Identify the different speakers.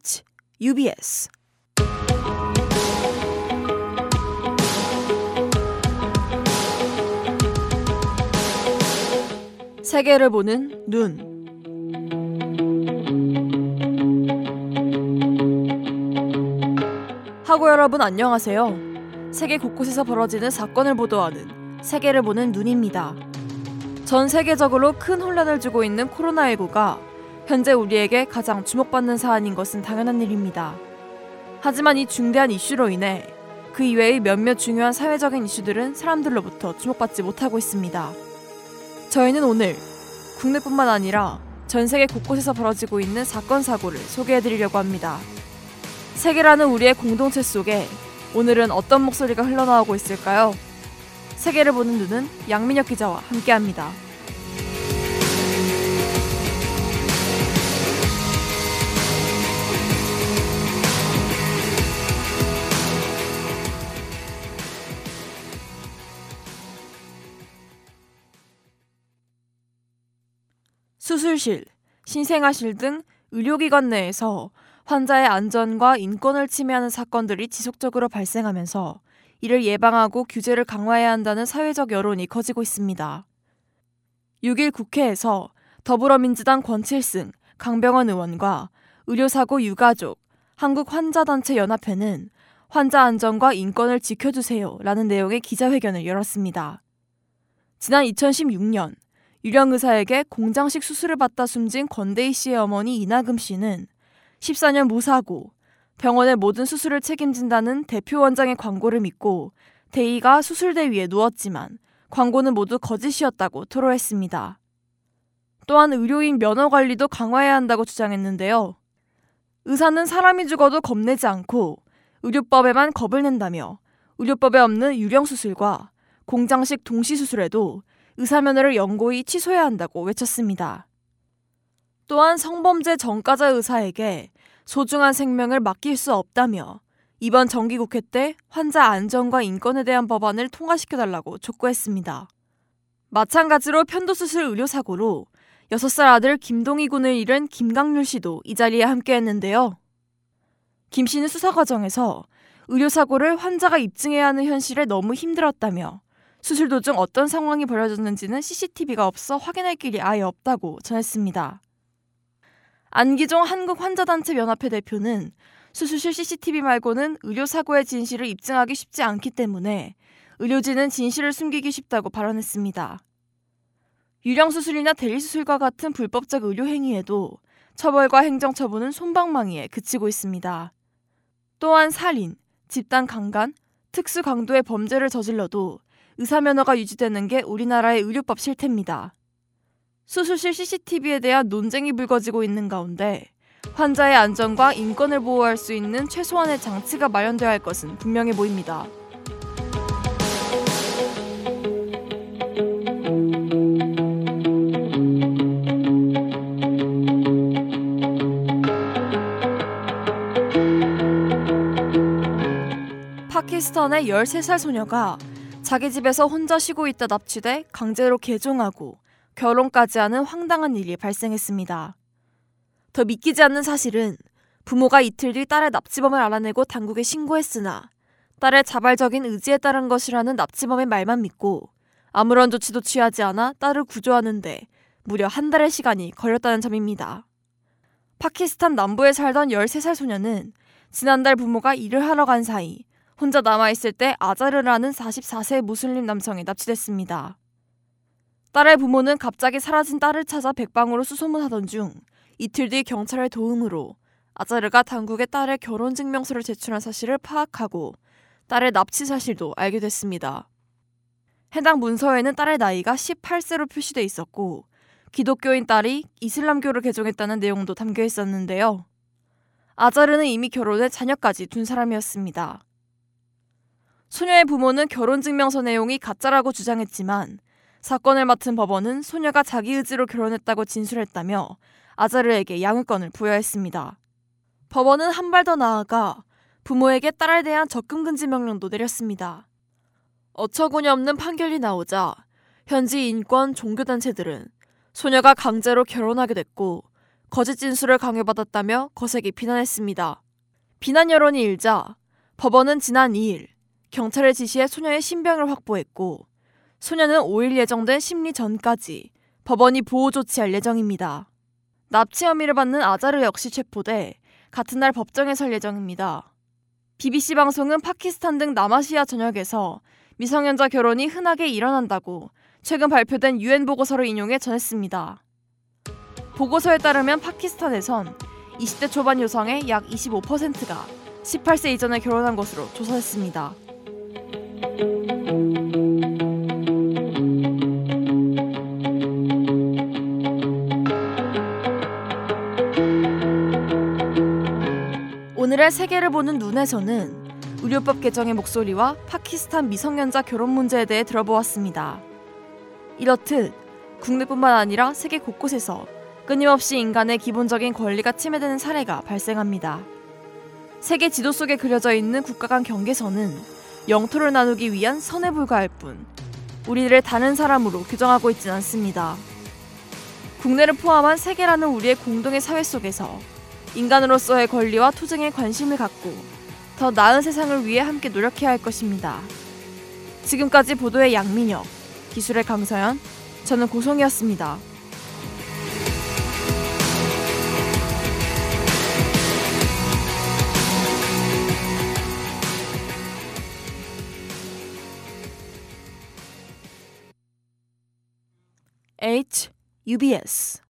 Speaker 1: 스포츠 UBS 세계를 보는 눈. 하고 여러분 안녕하세요. 세계 곳곳에서 벌어지는 사건을 보도하는 세계를 보는 눈입니다. 전 세계적으로 큰 혼란을 주고 있는 코로나19가 현재 우리에게 가장 주목받는 사안인 것은 당연한 일입니다. 하지만 이 중대한 이슈로 인해 그 이외의 몇몇 중요한 사회적인 이슈들은 사람들로부터 주목받지 못하고 있습니다. 저희는 오늘 국내뿐만 아니라 전 세계 곳곳에서 벌어지고 있는 사건 사고를 소개해드리려고 합니다. 세계라는 우리의 공동체 속에 오늘은 어떤 목소리가 흘러나오고 있을까요? 세계를 보는 눈은 양민혁 기자와 함께합니다. 수술실, 신생아실 등 의료기관 내에서 환자의 안전과 인권을 침해하는 사건들이 지속적으로 발생하면서 이를 예방하고 규제를 강화해야 한다는 사회적 여론이 커지고 있습니다. 6일 국회에서 더불어민주당 권칠승, 강병원 의원과 의료사고 유가족, 한국환자단체연합회는 환자 안전과 인권을 지켜주세요 라는 내용의 기자회견을 열었습니다. 지난 2016년 유령 의사에게 공장식 수술을 받다 숨진 권대희 씨의 어머니 이나금 씨는 14년 무사고, 병원의 모든 수술을 책임진다는 대표 원장의 광고를 믿고 대희가 수술대 위에 누웠지만 광고는 모두 거짓이었다고 토로했습니다. 또한 의료인 면허 관리도 강화해야 한다고 주장했는데요. 의사는 사람이 죽어도 겁내지 않고 의료법에만 겁을 낸다며 의료법에 없는 유령 수술과 공장식 동시수술에도 의사면허를 영구히 취소해야 한다고 외쳤습니다. 또한 성범죄 전과자 의사에게 소중한 생명을 맡길 수 없다며 이번 정기국회 때 환자 안전과 인권에 대한 법안을 통과시켜달라고 촉구했습니다. 마찬가지로 편도수술 의료사고로 6살 아들 김동희 군을 잃은 김강률 씨도 이 자리에 함께했는데요. 김 씨는 수사 과정에서 의료사고를 환자가 입증해야 하는 현실에 너무 힘들었다며 수술 도중 어떤 상황이 벌어졌는지는 CCTV가 없어 확인할 길이 아예 없다고 전했습니다. 안기종 한국환자단체연합회 대표는 수술실 CCTV 말고는 의료사고의 진실을 입증하기 쉽지 않기 때문에 의료진은 진실을 숨기기 쉽다고 발언했습니다. 유령수술이나 대리수술과 같은 불법적 의료행위에도 처벌과 행정처분은 솜방망이에 그치고 있습니다. 또한 살인, 집단 강간, 특수 강도의 범죄를 저질러도 의사면허가 유지되는 게 우리나라의 의료법 실태입니다. 수술실 CCTV에 대한 논쟁이 불거지고 있는 가운데 환자의 안전과 인권을 보호할 수 있는 최소한의 장치가 마련되어야 할 것은 분명해 보입니다. 파키스탄의 13살 소녀가 자기 집에서 혼자 쉬고 있다 납치돼 강제로 개종하고 결혼까지 하는 황당한 일이 발생했습니다. 더 믿기지 않는 사실은 부모가 이틀 뒤 딸의 납치범을 알아내고 당국에 신고했으나 딸의 자발적인 의지에 따른 것이라는 납치범의 말만 믿고 아무런 조치도 취하지 않아 딸을 구조하는 데 무려 한 달의 시간이 걸렸다는 점입니다. 파키스탄 남부에 살던 13살 소녀는 지난달 부모가 일을 하러 간 사이 혼자 남아있을 때 아자르라는 44세 무슬림 남성에 납치됐습니다. 딸의 부모는 갑자기 사라진 딸을 찾아 백방으로 수소문하던 중 이틀 뒤 경찰의 도움으로 아자르가 당국에 딸의 결혼증명서를 제출한 사실을 파악하고 딸의 납치 사실도 알게 됐습니다. 해당 문서에는 딸의 나이가 18세로 표시돼 있었고 기독교인 딸이 이슬람교를 개종했다는 내용도 담겨 있었는데요. 아자르는 이미 결혼해 자녀까지 둔 사람이었습니다. 소녀의 부모는 결혼증명서 내용이 가짜라고 주장했지만 사건을 맡은 법원은 소녀가 자기 의지로 결혼했다고 진술했다며 아자르에게 양육권을 부여했습니다. 법원은 한 발 더 나아가 부모에게 딸에 대한 접근 금지 명령도 내렸습니다. 어처구니 없는 판결이 나오자 현지 인권 종교단체들은 소녀가 강제로 결혼하게 됐고 거짓 진술을 강요받았다며 거세게 비난했습니다. 비난 여론이 일자 법원은 지난 2일 경찰을 지시해 소녀의 신병을 확보했고 소녀는 5일 예정된 심리 전까지 법원이 보호 조치할 예정입니다. 납치 혐의를 받는 아자르 역시 체포돼 같은 날 법정에 설 예정입니다. BBC 방송은 파키스탄 등 남아시아 전역에서 미성년자 결혼이 흔하게 일어난다고 최근 발표된 UN 보고서를 인용해 전했습니다. 보고서에 따르면 파키스탄에선 20대 초반 여성의 약 25%가 18세 이전에 결혼한 것으로 조사했습니다. 오늘의 세계를 보는 눈에서는 의료법 개정의 목소리와 파키스탄 미성년자 결혼 문제에 대해 들어보았습니다. 이렇듯 국내뿐만 아니라 세계 곳곳에서 끊임없이 인간의 기본적인 권리가 침해되는 사례가 발생합니다. 세계 지도 속에 그려져 있는 국가 간 경계선은 영토를 나누기 위한 선에 불과할 뿐 우리를 다른 사람으로 규정하고 있진 않습니다. 국내를 포함한 세계라는 우리의 공동의 사회 속에서 인간으로서의 권리와 투쟁에 관심을 갖고 더 나은 세상을 위해 함께 노력해야 할 것입니다. 지금까지 보도의 양민혁, 기술의 강서연, 저는 고송이었습니다. UBS